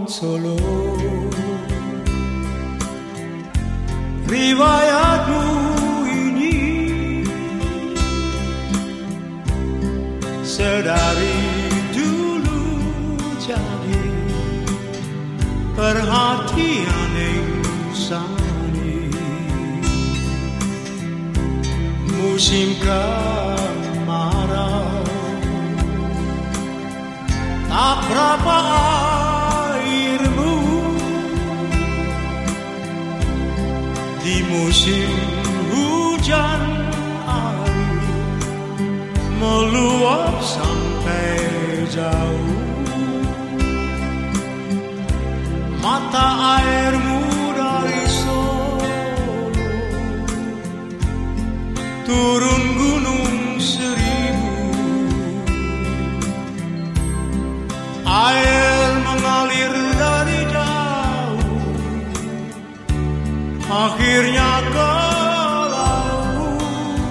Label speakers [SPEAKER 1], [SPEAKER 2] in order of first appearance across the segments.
[SPEAKER 1] Solo. Riwayatmu ini sedari dulu jadi perhatian yang sani. Musim kemarau tak berapa airmu, di musim hujan air meluap sampai jauh. Mata airmu dari Solo turun gunung seribu. Air mengalir dari jauh, akhirnya ke laut.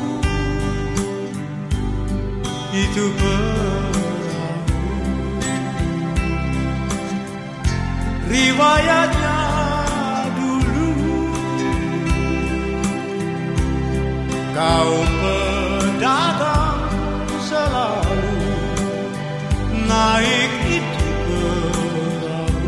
[SPEAKER 1] Itu perahu, riwayatnya dulu. Kaum pedagang selalu naik itu perahu.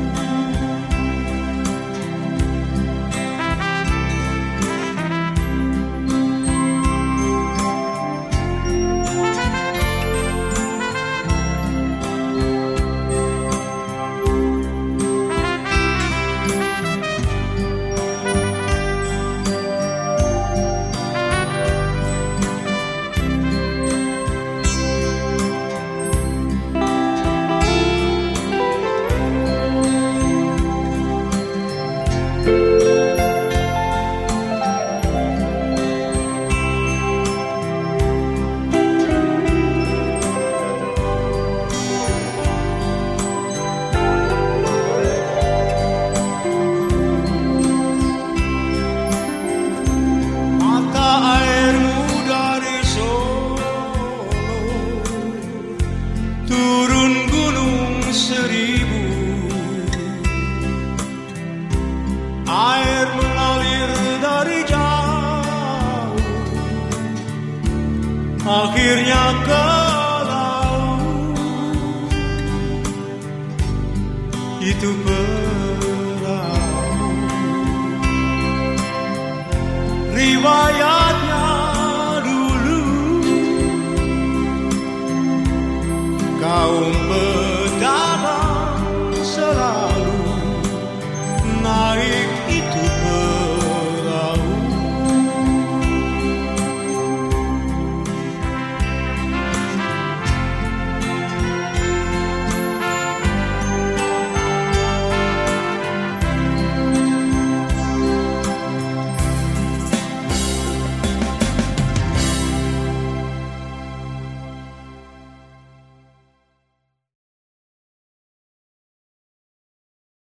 [SPEAKER 1] Turun gunung seribu, air mengalir dari jauh, akhirnya ke laut. Itu perahu, riwayatnya dulu. Kaum